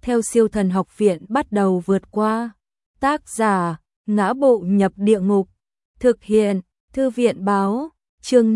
theo Siêu Thần Học Viện bắt đầu vượt qua. Tác giả: Ngã Bộ Nhập Địa Ngục. Thực hiện: Thư viện báo. Chương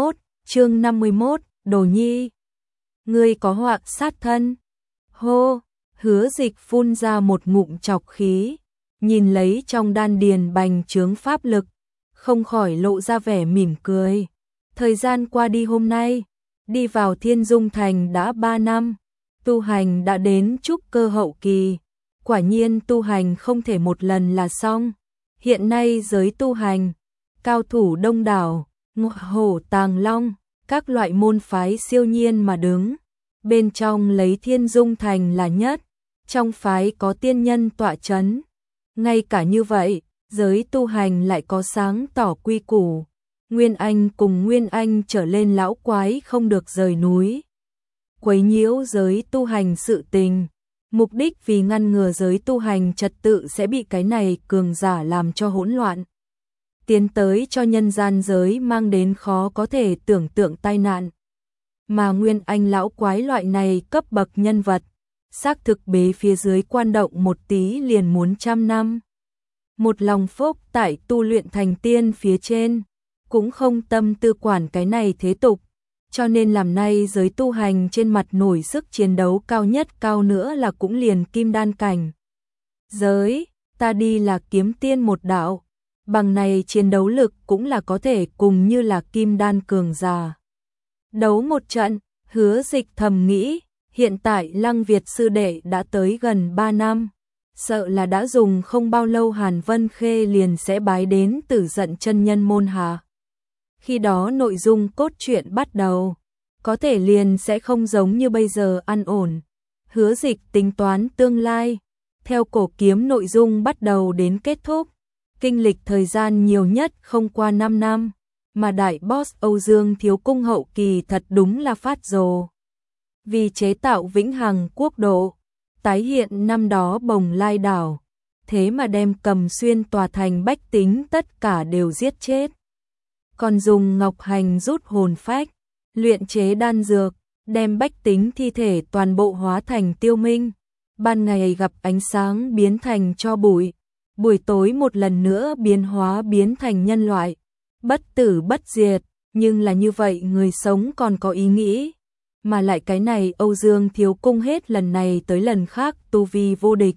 51, Đồ Nhi. Ngươi có họa sát thân. Hô, Hứa Dịch phun ra một ngụm trọc khí, nhìn lấy trong đan điền bành trướng pháp lực, không khỏi lộ ra vẻ mỉm cười. Thời gian qua đi hôm nay, đi vào Thiên Dung Thành đã 3 năm, tu hành đã đến trúc cơ hậu kỳ. Quả nhiên tu hành không thể một lần là xong. Hiện nay giới tu hành, cao thủ đông đảo, ngộ hổ tàng long, các loại môn phái siêu nhiên mà đứng. Bên trong lấy Thiên Dung Thành là nhất, trong phái có tiên nhân tọa chấn. Ngay cả như vậy, giới tu hành lại có sáng tỏ quy củ. Nguyên Anh cùng Nguyên Anh trở lên lão quái không được rời núi, quấy nhiễu giới tu hành sự tình. Mục đích vì ngăn ngừa giới tu hành trật tự sẽ bị cái này cường giả làm cho hỗn loạn, tiến tới cho nhân gian giới mang đến khó có thể tưởng tượng tai nạn. Mà Nguyên Anh lão quái loại này cấp bậc nhân vật, xác thực bế phía dưới quan động một tí liền muốn 100 năm. Một lòng phúc tại tu luyện thành tiên phía trên, cũng không tâm tư quản cái này thế tục. Cho nên làm nay giới tu hành trên mặt nổi sức chiến đấu cao nhất cao nữa là cũng liền kim đan cảnh. Giới, ta đi là kiếm tiên một đạo, bằng này chiến đấu lực cũng là có thể cùng như là kim đan cường giả đấu một trận. Hứa Dịch thầm nghĩ, hiện tại Lăng Việt sư đệ đã tới gần 3 năm, sợ là đã dùng không bao lâu Hàn Vân Khê liền sẽ bái đến Tử Giận chân nhân môn hạ. Khi đó nội dung cốt truyện bắt đầu, có thể liền sẽ không giống như bây giờ an ổn. Hứa Dịch tính toán tương lai, theo cổ kiếm nội dung bắt đầu đến kết thúc, kinh lịch thời gian nhiều nhất không qua 5 năm, mà đại boss Âu Dương Thiếu Cung hậu kỳ thật đúng là phát rồ. Vì chế tạo vĩnh hằng quốc độ, tái hiện năm đó Bồng Lai đảo, thế mà đem Cầm Xuyên tòa thành bách tính tất cả đều giết chết. Còn dùng ngọc hành rút hồn phách, luyện chế đan dược, đem bách tính thi thể toàn bộ hóa thành tiêu minh. Ban ngày gặp ánh sáng biến thành tro bụi, buổi tối một lần nữa biến hóa biến thành nhân loại, bất tử bất diệt. Nhưng là như vậy người sống còn có ý nghĩ, mà lại cái này Âu Dương Thiếu Cung hết lần này tới lần khác tu vi vô địch,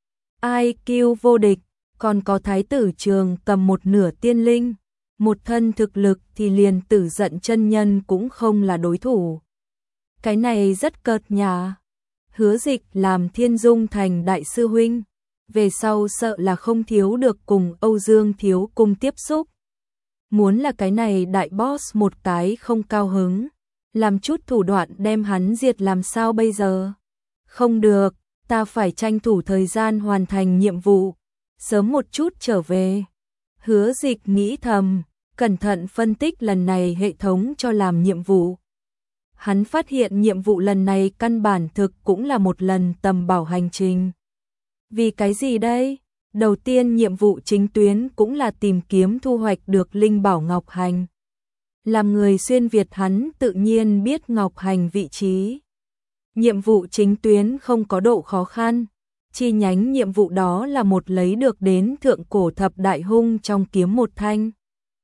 IQ vô địch, còn có Thái tử Trường cầm một nửa tiên linh, một thân thực lực thì liền Tử Giận chân nhân cũng không là đối thủ. Cái này rất cợt nhả. Hứa Dịch làm Thiên Dung Thành đại sư huynh, về sau sợ là không thiếu được cùng Âu Dương Thiếu Cung tiếp xúc. Muốn là cái này đại boss một cái không cao hứng, làm chút thủ đoạn đem hắn diệt làm sao bây giờ? Không được, ta phải tranh thủ thời gian hoàn thành nhiệm vụ, sớm một chút trở về. Hứa Dịch nghĩ thầm, cẩn thận phân tích lần này hệ thống cho làm nhiệm vụ. Hắn phát hiện nhiệm vụ lần này căn bản thực cũng là một lần tầm bảo hành trình. Vì cái gì đây? Đầu tiên nhiệm vụ chính tuyến cũng là tìm kiếm thu hoạch được linh bảo ngọc hành. Làm người xuyên Việt hắn tự nhiên biết ngọc hành vị trí. Nhiệm vụ chính tuyến không có độ khó khăn, chi nhánh nhiệm vụ đó là một lấy được đến thượng cổ thập đại hung trong kiếm một thanh.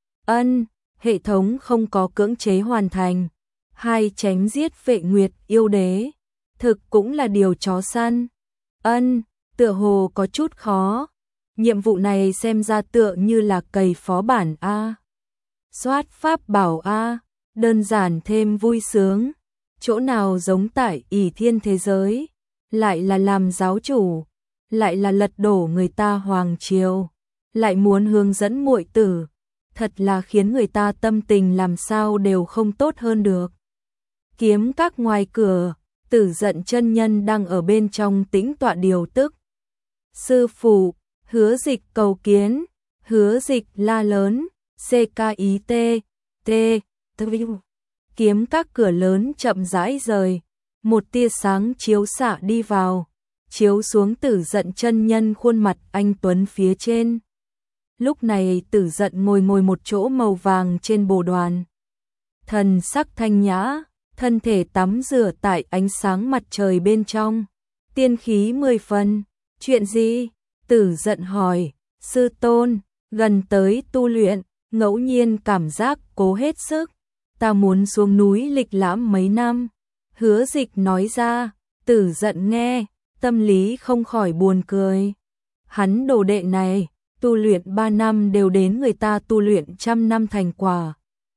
Hệ thống không có cưỡng chế hoàn thành. 2 chém giết Vệ Nguyệt yêu đế, thực cũng là điều chó săn. Tựa hồ có chút khó. Nhiệm vụ này xem ra tựa như là cày phó bản A. Soát pháp bảo A, đơn giản thêm vui sướng. Chỗ nào giống tại ỷ thiên thế giới, lại là làm giáo chủ, lại là lật đổ người ta hoàng triều, lại muốn hướng dẫn muội tử, thật là khiến người ta tâm tình làm sao đều không tốt hơn được. Kiếm các ngoài cửa, Tử Giận chân nhân đang ở bên trong tĩnh tọa điều tức. Sư phụ, Hứa Dịch cầu kiến. Hứa Dịch la lớn, CKIT. Kiếm các cửa lớn chậm rãi rời, một tia sáng chiếu xạ đi vào, chiếu xuống Tử Giận chân nhân khuôn mặt anh tuấn phía trên. Lúc này Tử Giận ngồi một chỗ màu vàng trên bồ đoàn, thần sắc thanh nhã, thân thể tắm rửa tại ánh sáng mặt trời bên trong, tiên khí 10 phần. Chuyện gì? Tử Dận hỏi. Sư tôn, gần tới tu luyện, ngẫu nhiên cảm giác cố hết sức. Ta muốn xuống núi lịch lãm mấy năm. Hứa Dịch nói ra. Tử Dận nghe, tâm lý không khỏi buồn cười. Hắn đồ đệ này, tu luyện 3 năm đều đến người ta tu luyện 100 năm thành quả.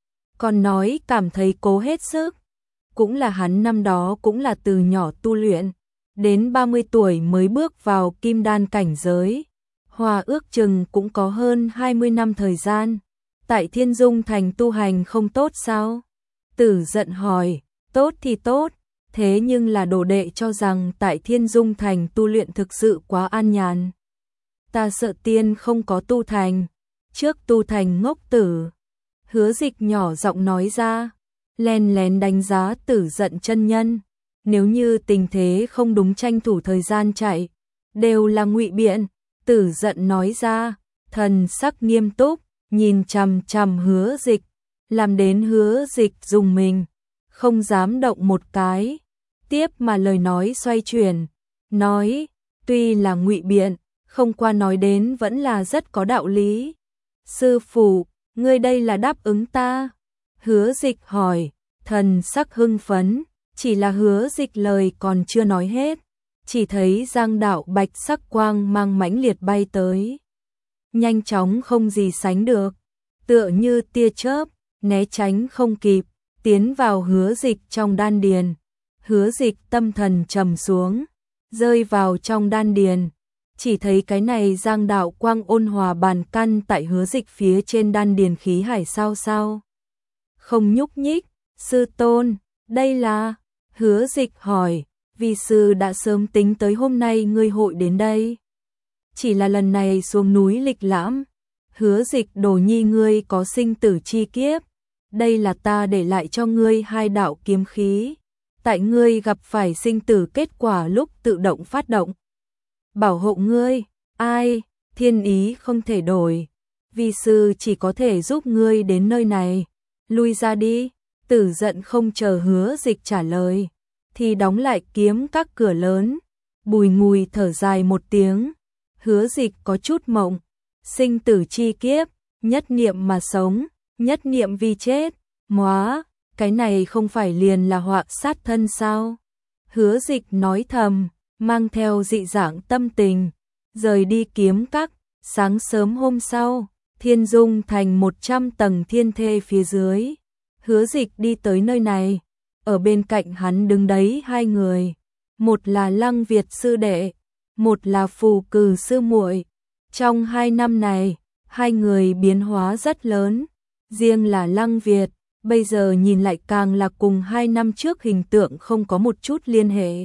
Còn nói cảm thấy cố hết sức. Cũng là hắn năm đó cũng là từ nhỏ tu luyện, đến 30 tuổi mới bước vào kim đan cảnh giới. Hòa ước chừng cũng có hơn 20 năm thời gian. Tại Thiên Dung Thành tu hành không tốt sao? Tử Dận hỏi. Tốt thì tốt, thế nhưng là đồ đệ cho rằng tại Thiên Dung Thành tu luyện thực sự quá an nhàn. Ta sợ tiên không có tu thành, trước tu thành ngốc tử. Hứa Dịch nhỏ giọng nói ra, len lén đánh giá Tử Dận chân nhân. Nếu như tình thế không đúng tranh thủ thời gian chạy, đều là ngụy biện. Tử Dận nói ra, thần sắc nghiêm túc, nhìn chằm chằm Hứa Dịch, làm đến Hứa Dịch dùng mình, không dám động một cái. Tiếp mà lời nói xoay chuyển, nói, tuy là ngụy biện, không qua nói đến vẫn là rất có đạo lý. Sư phụ, ngươi đây là đáp ứng ta? Hứa Dịch hỏi, thần sắc hưng phấn, chỉ là Hứa Dịch lời còn chưa nói hết. Chỉ thấy giang đạo bạch sắc quang mang mãnh liệt bay tới. Nhanh chóng không gì sánh được, tựa như tia chớp, né tránh không kịp, tiến vào Hứa Dịch trong đan điền. Hứa Dịch tâm thần trầm xuống, rơi vào trong đan điền. Chỉ thấy cái này giang đạo quang ôn hòa bàn căn tại Hứa Dịch phía trên đan điền khí hải sao sao. Không nhúc nhích. Sư tôn, đây là? Hứa Dịch hỏi. Vi sư đã sớm tính tới hôm nay ngươi hội đến đây. Chỉ là lần này xuống núi lịch lãm. Hứa Dịch đồ nhi ngươi có sinh tử chi kiếp. Đây là ta để lại cho ngươi 2 đạo kiếm khí. Tại ngươi gặp phải sinh tử kết quả lúc tự động phát động. Bảo hộ ngươi, ai, thiên ý không thể đổi. Vi sư chỉ có thể giúp ngươi đến nơi này. Lui ra đi. Tử Dận không chờ Hứa Dịch trả lời, thì đóng lại kiếm các cửa lớn. Bùi ngùi thở dài một tiếng. Hứa Dịch có chút mộng. Sinh tử chi kiếp, nhất niệm mà sống, nhất niệm vi chết. Móa, cái này không phải liền là họa sát thân sao? Hứa Dịch nói thầm, mang theo dị dạng tâm tình, rời đi kiếm các. Sáng sớm hôm sau, Thiên Dung Thành 100 tầng thiên thê phía dưới. Hứa Dịch đi tới nơi này, ở bên cạnh hắn đứng đấy 2 người, một là Lăng Việt sư đệ, một là Phù Cừ sư muội. Trong 2 năm này, 2 người biến hóa rất lớn, riêng là Lăng Việt, bây giờ nhìn lại càng là cùng 2 năm trước hình tượng không có một chút liên hệ.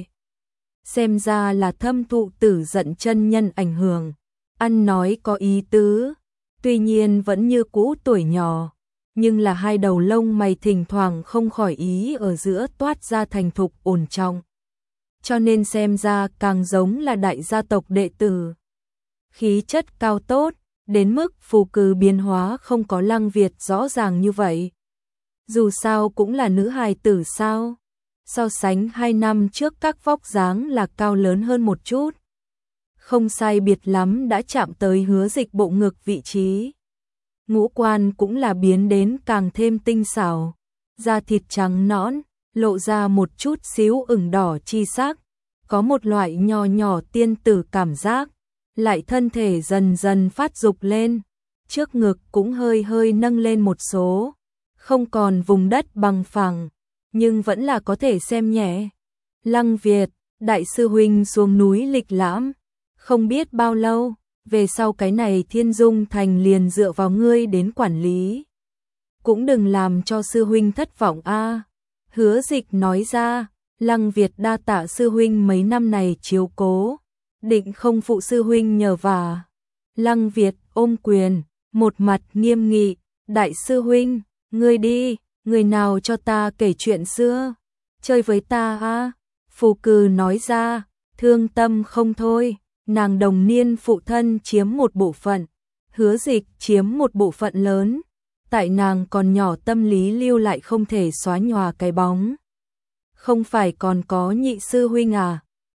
Xem ra là thâm thụ Tử Dận chân nhân ảnh hưởng, ăn nói có ý tứ, tuy nhiên vẫn như cũ tuổi nhỏ. Nhưng là 2 đầu lông mày thỉnh thoảng không khỏi ý ở giữa toát ra thành thục ổn trọng. Cho nên xem ra càng giống là đại gia tộc đệ tử. Khí chất cao tốt, đến mức Phù Cừ biến hóa không có Lăng Việt rõ ràng như vậy. Dù sao cũng là nữ hài tử sao. So sánh 2 năm trước các vóc dáng là cao lớn hơn một chút. Không sai biệt lắm đã chạm tới Hứa Dịch bộ ngực vị trí. Ngũ quan cũng là biến đến càng thêm tinh xảo, da thịt trắng nõn, lộ ra một chút xíu ửng đỏ chi sắc, có một loại nho nhỏ tiên tử cảm giác, lại thân thể dần dần phát dục lên, trước ngực cũng hơi hơi nâng lên một số, không còn vùng đất bằng phẳng, nhưng vẫn là có thể xem nhẹ. Lăng Việt, đại sư huynh xuống núi lịch lãm, không biết bao lâu. Về sau cái này Thiên Dung Thành liền dựa vào ngươi đến quản lý. Cũng đừng làm cho sư huynh thất vọng a. Hứa Dịch nói ra, Lăng Việt đa tạ sư huynh mấy năm này chiếu cố, định không phụ sư huynh nhờ vả. Lăng Việt ôm quyền, một mặt nghiêm nghị, đại sư huynh, ngươi đi, người nào cho ta kể chuyện xưa, chơi với ta a. Phù Cừ nói ra, thương tâm không thôi. Nàng đồng niên phụ thân chiếm một bộ phận, Hứa Dịch chiếm một bộ phận lớn, tại nàng còn nhỏ tâm lý lưu lại không thể xóa nhòa cái bóng. Không phải còn có nhị sư huynh à,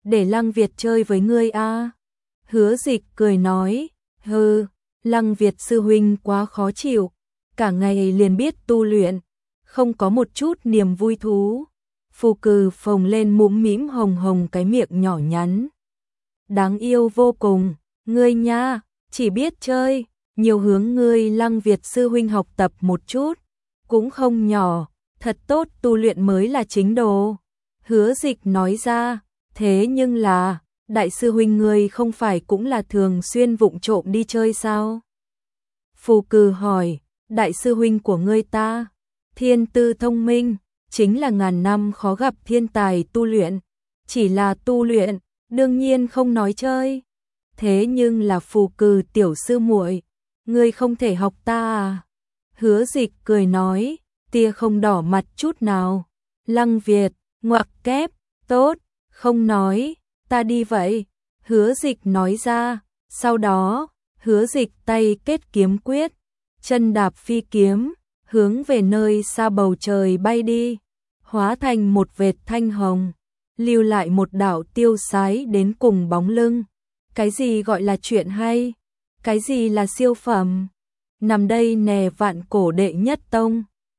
để Lăng Việt chơi với ngươi a. Hứa Dịch cười nói, hừ, Lăng Việt sư huynh quá khó chịu, cả ngày liền biết tu luyện, không có một chút niềm vui thú. Phù Cừ phồng lên mũm mĩm hồng hồng cái miệng nhỏ nhắn. Đáng yêu vô cùng, ngươi nha, chỉ biết chơi, nhiều hướng ngươi Lăng Việt sư huynh học tập một chút, cũng không nhỏ, thật tốt, tu luyện mới là chính đồ. Hứa Dịch nói ra, thế nhưng là, đại sư huynh ngươi không phải cũng là thường xuyên vụng trộm đi chơi sao? Phù Cừ hỏi, đại sư huynh của ngươi ta, thiên tư thông minh, chính là ngàn năm khó gặp thiên tài tu luyện, chỉ là tu luyện, đương nhiên không nói chơi. Thế nhưng là Phù Cừ tiểu sư muội, ngươi không thể học ta à? Hứa Dịch cười nói, tia không đỏ mặt chút nào. Lăng Việt, ngoặc kép, tốt, không nói, ta đi vậy. Hứa Dịch nói ra, sau đó, Hứa Dịch tay kết kiếm quyết, chân đạp phi kiếm, hướng về nơi xa bầu trời bay đi, hóa thành một vệt thanh hồng, lưu lại một đạo tiêu sái đến cùng bóng lưng. Cái gì gọi là chuyện hay? Cái gì là siêu phẩm? Nằm đây nè Vạn Cổ đệ nhất tông.